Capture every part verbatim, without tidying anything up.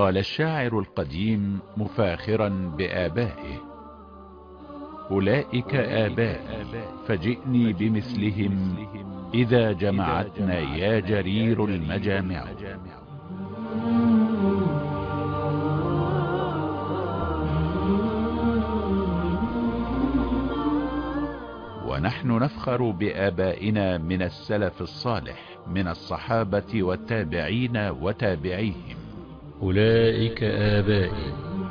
قال الشاعر القديم مفاخرا بآبائه: أولئك آبائي فجئني بمثلهم إذا جمعتنا يا جرير المجامع. ونحن نفخر بآبائنا من السلف الصالح من الصحابة والتابعين وتابعيهم. أولئك آبائي.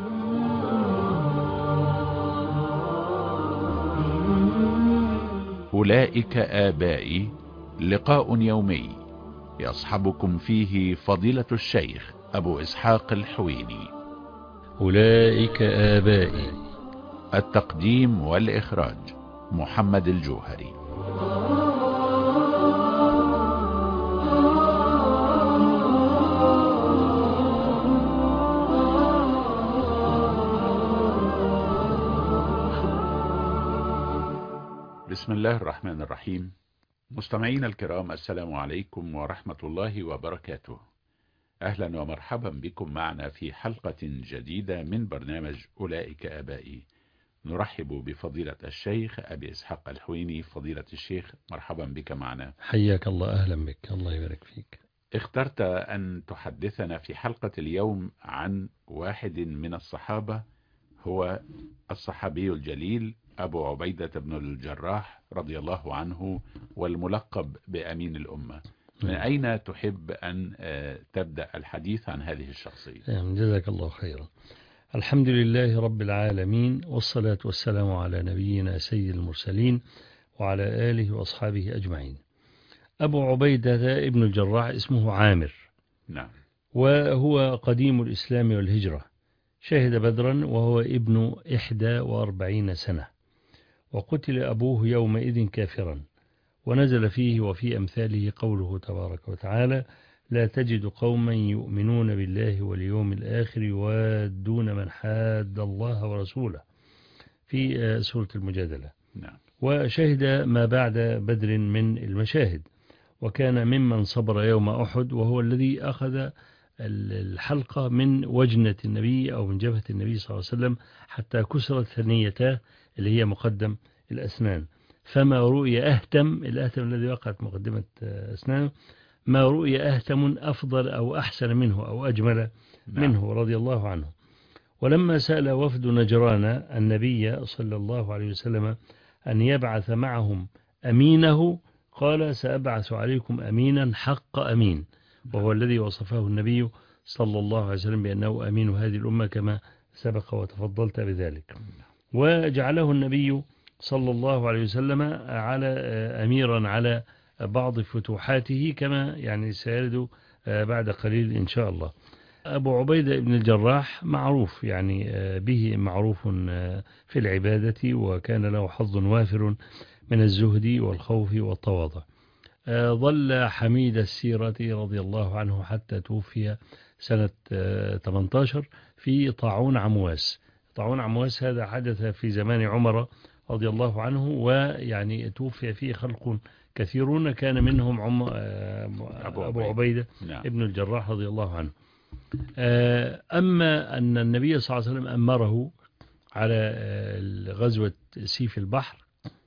أولئك آبائي لقاء يومي يصحبكم فيه فضيلة الشيخ أبو إسحاق الحويني. أولئك آبائي. التقديم والإخراج محمد الجوهري. بسم الله الرحمن الرحيم. مستمعينا الكرام، السلام عليكم ورحمة الله وبركاته. أهلا ومرحبا بكم معنا في حلقة جديدة من برنامج أولئك آبائي. نرحب بفضيلة الشيخ أبي إسحاق الحويني. فضيلة الشيخ، مرحبا بك معنا. حياك الله، أهلا بك، الله يبارك فيك. اخترت أن تحدثنا في حلقة اليوم عن واحد من الصحابة، هو الصحابي الجليل أبو عبيدة بن الجراح رضي الله عنه، والملقب بأمين الأمة. من أين تحب أن تبدأ الحديث عن هذه الشخصية؟ جزاك الله خيرا. الحمد لله رب العالمين، والصلاة والسلام على نبينا سيد المرسلين وعلى آله وأصحابه أجمعين. أبو عبيدة ابن الجراح اسمه عامر. نعم. وهو قديم الإسلام والهجرة، شهد بدرا وهو ابن إحدى وأربعين سنة، وقتل أبوه يومئذ كافرا، ونزل فيه وفي أمثاله قوله تبارك وتعالى: لا تجد قوما يؤمنون بالله واليوم الآخر يوادون من حاد الله ورسوله، في سورة المجادلة. نعم. وشهد ما بعد بدر من المشاهد، وكان ممن صبر يوم أحد، وهو الذي أخذ الحلقة من وجنة النبي أو من جبهة النبي صلى الله عليه وسلم حتى كسرت ثنيته اللي هي مقدم الأسنان. فما رؤي أهتم، الأهتم الذي وقعت مقدمة أسنانه، ما رؤي أهتم أفضل أو أحسن منه أو أجمل منه رضي الله عنه. ولما سأل وفد نجران النبي صلى الله عليه وسلم أن يبعث معهم أمينه، قال: سأبعث عليكم أمينا حق أمين، وهو الذي وصفه النبي صلى الله عليه وسلم بأنه أمين هذه الأمة كما سبق وتفضلت بذلك. وجعله النبي صلى الله عليه وسلم على أميرا على بعض فتوحاته، كما يعني سيرد بعد قليل إن شاء الله. أبو عبيدة بن الجراح معروف يعني به معروف في العبادة، وكان له حظ وافر من الزهد والخوف والتواضع. ظل حميد السيرة رضي الله عنه حتى توفي سنة ثمانية عشر في طاعون عمواس. طاعون عمواس هذا حدث في زمان عمر رضي الله عنه، ويعني توفي فيه خلق كثيرون، كان منهم عم أبو عبيدة نعم. ابن الجراح رضي الله عنه. أما أن النبي صلى الله عليه وسلم أمره على غزوة سيف البحر،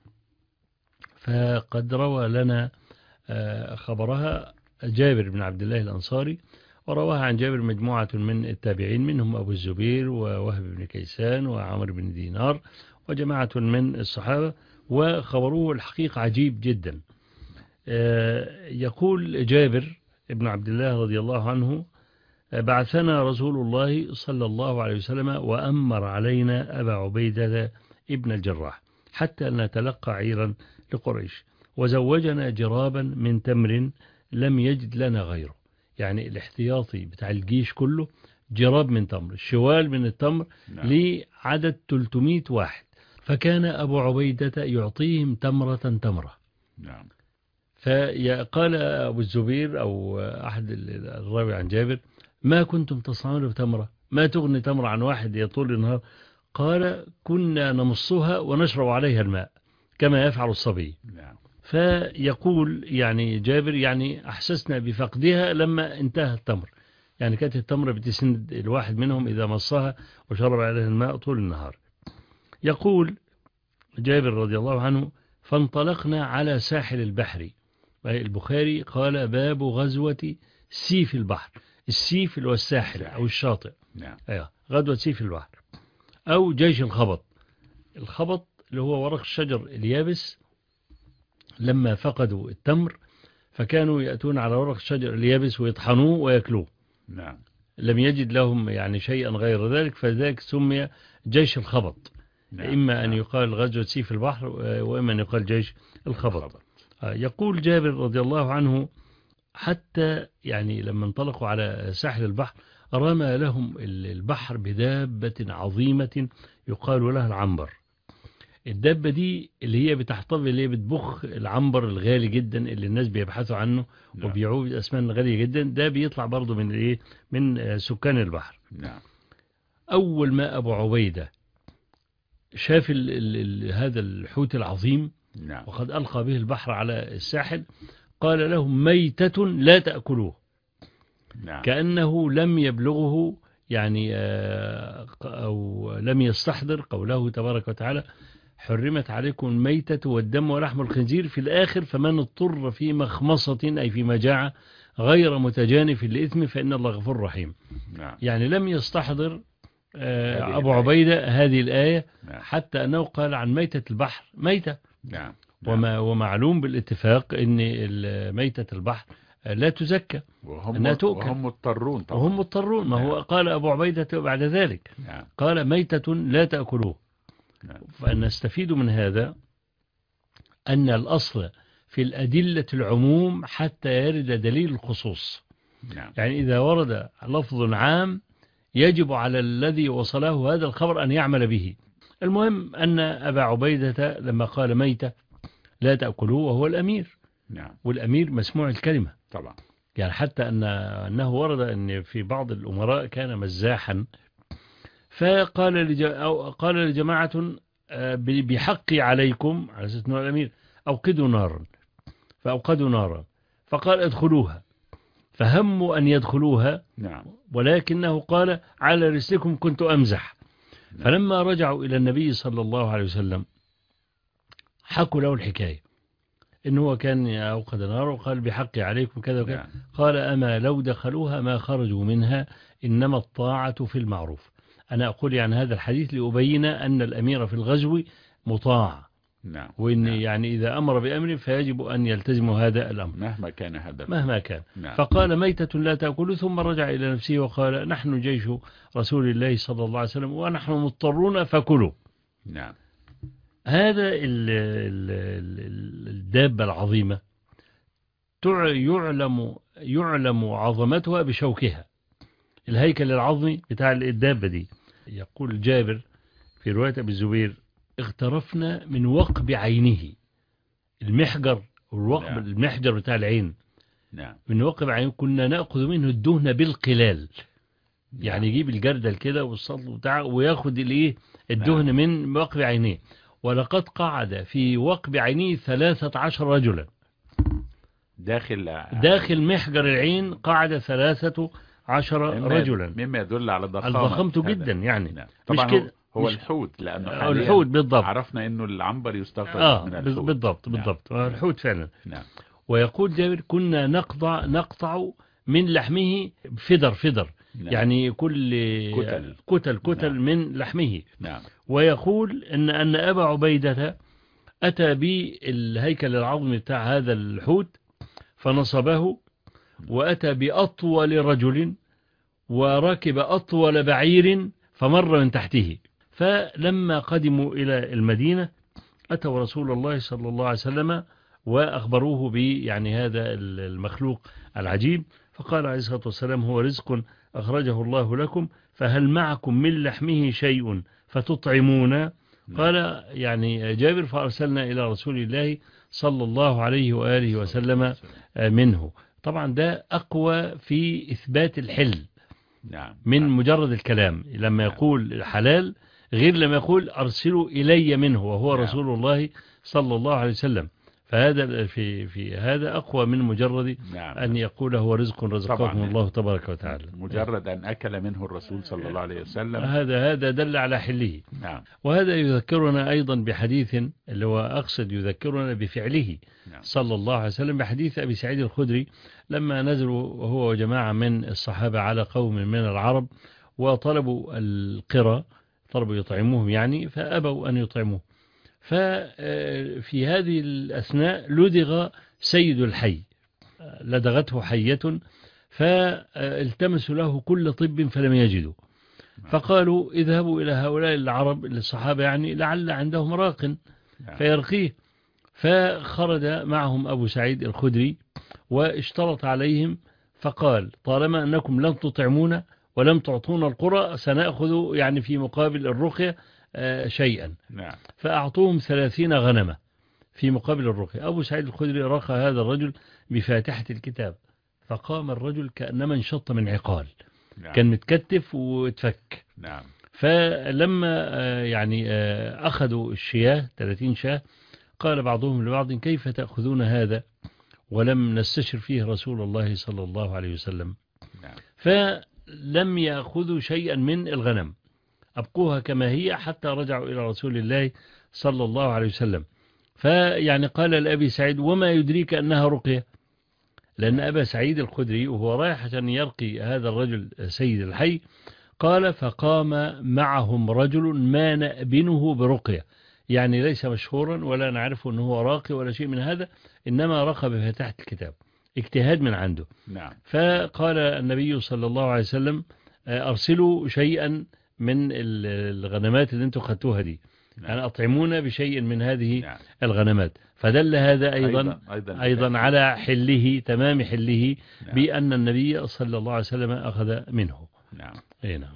فقد روى لنا خبرها جابر بن عبد الله الأنصاري، ورواها عن جابر مجموعة من التابعين، منهم أبو الزبير ووهب بن كيسان وعمر بن دينار وجماعة من الصحابة، وخبروه الحقيقة عجيب جدا. يقول جابر بن عبد الله رضي الله عنه: بعثنا رسول الله صلى الله عليه وسلم وأمر علينا أبا عبيدة ابن الجراح حتى نتلقى عيرا لقريش، وزوجنا جرابا من تمر لم يجد لنا غيره. يعني الاحتياطي بتاع الجيش كله جراب من تمر، شوال من التمر نعم. لعدد ثلاثمائة واحد، فكان أبو عبيدة يعطيهم تمرة تمرة نعم. فقال أبو الزبير أو أحد الراوي عن جابر: ما كنتم تصنعون بتمرة؟ ما تغني تمرة عن واحد يطول النهار؟ قال: كنا نمصها ونشرب عليها الماء كما يفعل الصبي. نعم. فيقول يعني جابر: يعني أحسسنا بفقدها لما انتهى التمر، يعني كانت التمرة بتسند الواحد منهم إذا مصها وشرب عليها الماء طول النهار. يقول جابر رضي الله عنه: فانطلقنا على ساحل البحر. البخاري قال: باب غزوة سيف البحر. السيف اللي هو الساحل أو الشاطئ. نعم. أيوة. غزوة سيف البحر أو جيش الخبط. الخبط اللي هو ورق الشجر اليابس، لما فقدوا التمر فكانوا يأتون على ورق الشجر اليابس ويطحنوه ويأكلوه. نعم. لم يجد لهم يعني شيئا غير ذلك، فذلك سمي جيش الخبط. نعم. إما أن يقال غزوة سيف البحر وإما أن يقال جيش الخبط. الخبط. يقول جابر رضي الله عنه: حتى يعني لما انطلقوا على ساحل البحر رمى لهم البحر بدابة عظيمة يقال لها العنبر. الدابة دي اللي هي بتحتفظ، اللي هي بتبخ العنبر الغالي جدا اللي الناس بيبحثوا عنه وبيعوه بأثمان غالية جدا، ده بيطلع برضه من الايه من سكان البحر. نعم. أول ما أبو عبيدة شاف ال ال ال هذا الحوت العظيم، نعم. وقد ألقى به البحر على الساحل، قال لهم: ميتة لا تأكلوه. نعم. كأنه لم يبلغه يعني أو لم يستحضر قوله تبارك وتعالى: حرمت عليكم الميتة والدم ولحم الخنزير، في الآخر: فمن اضطر في مخمصة أي في مجاعة غير متجانف لإثم فإن الله غفور رحيم. نعم. يعني لم يستحضر أبو عبيدة هذه الآية. نعم. حتى أنه قال عن ميتة البحر ميتة. نعم. وما ومعلوم بالاتفاق أن ميتة البحر لا تزكى وهم, وهم مضطرون طبعا. وهم مضطرون. ما هو قال أبو عبيدة بعد ذلك. نعم. قال: ميتة لا تأكلوه. نعم. فنستفيد من هذا أن الأصل في الأدلة العموم حتى يرد دليل الخصوص. نعم. يعني إذا ورد لفظ عام يجب على الذي وصله هذا الخبر أن يعمل به. المهم أن أبا عبيدة لما قال ميتة لا تأكلوه وهو الأمير. نعم. والأمير مسموع الكلمة طبعا. يعني حتى أن أنه ورد أن في بعض الأمراء كان مزاحا، فقال لج... أو قال لجماعة: بحقي عليكم، على أساس أنه الأمير، أوقدوا نارا، فأوقدوا نارا، فقال: ادخلوها، فهموا أن يدخلوها. نعم. ولكنه قال: على رسلكم كنت أمزح. نعم. فلما رجعوا إلى النبي صلى الله عليه وسلم حكوا له الحكاية، إنه هو كان أوقد نار وقال: بحقي عليكم كذا وكذا. نعم. قال: أما لو دخلوها ما خرجوا منها، إنما الطاعة في المعروف. أنا أقول يعني هذا الحديث لأبين أن الأمير في الغزو مطاع. نعم. وإن نعم. يعني إذا أمر بأمر فيجب أن يلتزموا هذا الأمر مهما كان هذا مهما كان. نعم. فقال: ميتة لا تأكل. ثم رجع إلى نفسه وقال: نحن جيش رسول الله صلى الله عليه وسلم ونحن مضطرون فكلوا. نعم. هذا الدابة العظيمة يعلم يعلم عظمتها بشوكها، الهيكل العظمي بتاع الدابة دي. يقول جابر في رواية أبي الزبير: اغترفنا من وقب عينه، المحجر والوقب. نعم. المحجر بتاع العين. نعم. من وقب عينه كنا نأخذ منه الدهن بالقلال. نعم. يعني يجيب الجردل كده والسطل بتاعه وياخد الايه الدهن. نعم. من وقب عينيه. ولقد قعد في وقب عينيه ثلاثة عشر رجلا داخل داخل محجر العين، قعد ثلاثة عشر رجلا، مما يدل على ضخامة ضخامته جدا يعني. نعم. طبعا مش كده هو الحوت، لأنه حاليا الحوت بالضبط عرفنا إنه العنبر يستخرج آه من الحوت. بالضبط بالضبط. نعم. الحوت فعلا. نعم. ويقول جابر: كنا نقطع نقطع من لحمه فدر فدر. نعم. يعني كل كتل كتل, كتل نعم. من لحمه. نعم. ويقول إن أن أبا عبيدة أتى بالهيكل العظمي بتاع هذا الحوت فنصبه، وأتى بأطول رجل وركب أطول بعير فمر من تحته. فلما قدموا إلى المدينة أتوا رسول الله صلى الله عليه وسلم وأخبروه يعني هذا المخلوق العجيب، فقال عليه الصلاة والسلام: هو رزق أخرجه الله لكم، فهل معكم من لحمه شيء فتطعمون؟ قال يعني جابر: فأرسلنا إلى رسول الله صلى الله عليه وآله وسلم منه. طبعا ده أقوى في إثبات الحل. نعم. من نعم. مجرد الكلام، لما يقول حلال غير لما يقول أرسلوا إلي منه، وهو نعم. رسول الله صلى الله عليه وسلم. فهذا في في هذا أقوى من مجرد نعم. أن يقول هو رزق رزقكم الله تبارك وتعالى. مجرد أن أكل منه الرسول صلى الله عليه وسلم هذا هذا دل على حله. نعم. وهذا يذكرنا أيضا بحديث اللي هو أقصد يذكرنا بفعله نعم. صلى الله عليه وسلم، بحديث أبي سعيد الخدري لما نزلوا وهو وجماعة من الصحابة على قوم من العرب وطلبوا القرى، طلبوا يطعموهم يعني، فأبوا أن يطعموه. ففي هذه الأثناء لدغ سيد الحي، لدغته حية، فالتمسوا له كل طب فلم يجدوا، فقالوا اذهبوا إلى هؤلاء العرب الصحابة يعني لعل عندهم راق فيرقيه. فخرج معهم أبو سعيد الخدري واشترط عليهم فقال طالما أنكم لم تطعمونا ولم تعطونا القرى سنأخذ يعني في مقابل الرقية شيئا. نعم. فأعطوهم ثلاثين غنمة في مقابل الرقية. أبو سعيد الخدري رقى هذا الرجل بفاتحة الكتاب، فقام الرجل كأنما انشط من عقال. نعم. كان متكتف واتفك. نعم. فلما يعني أخذوا الشياه ثلاثين شاه قال بعضهم لبعض كيف تأخذون هذا ولم نستشر فيه رسول الله صلى الله عليه وسلم. نعم. فلم يأخذوا شيئا من الغنم، أبقوها كما هي حتى رجعوا إلى رسول الله صلى الله عليه وسلم. فيعني قال لأبي سعيد وما يدريك أنها رقية، لأن أبا سعيد الخدري وهو رايح عشان يرقي هذا الرجل سيد الحي قال فقام معهم رجل ما نأبنه برقية، يعني ليس مشهورا ولا نعرف أنه راقي ولا شيء من هذا، إنما رقى بفتحة الكتاب اجتهاد من عنده. نعم. فقال النبي صلى الله عليه وسلم أرسلوا شيئا من الغنمات اللي انتم خدتوها دي، نعم. يعني أطعمونا بشيء من هذه نعم. الغنمات. فدل هذا أيضا أيضا, أيضا, أيضا على حله تمام حله. نعم. بأن النبي صلى الله عليه وسلم أخذ منه. نعم. أي نعم.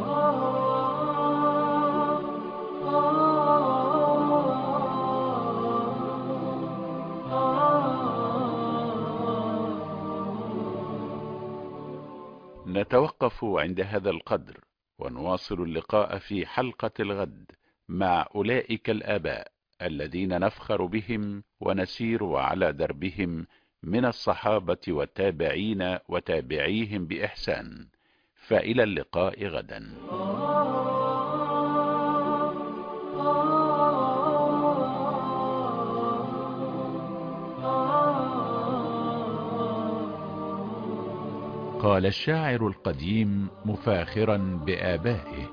نتوقف عند هذا القدر ونواصل اللقاء في حلقة الغد مع أولئك الآباء الذين نفخر بهم ونسير على دربهم من الصحابة والتابعين وتابعيهم بإحسان. فإلى اللقاء غدا. قال الشاعر القديم مفاخرا بآبائه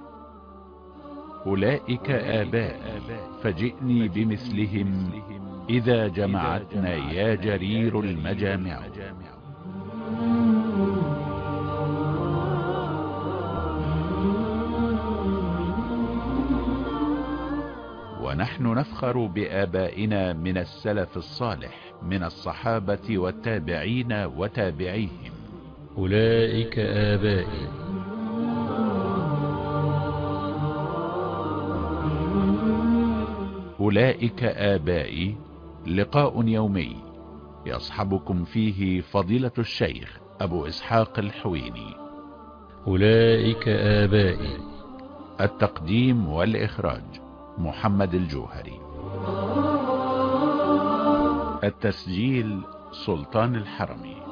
أولئك آبائي فجئني بمثلهم إذا جمعتنا يا جرير المجامع. ونحن نفخر بآبائنا من السلف الصالح من الصحابة والتابعين وتابعيهم. أولئك آبائي. أولئك آبائي لقاء يومي يصحبكم فيه فضيلة الشيخ أبو إسحاق الحويني. أولئك آبائي. التقديم والإخراج محمد الجوهري. التسجيل سلطان الحرمي.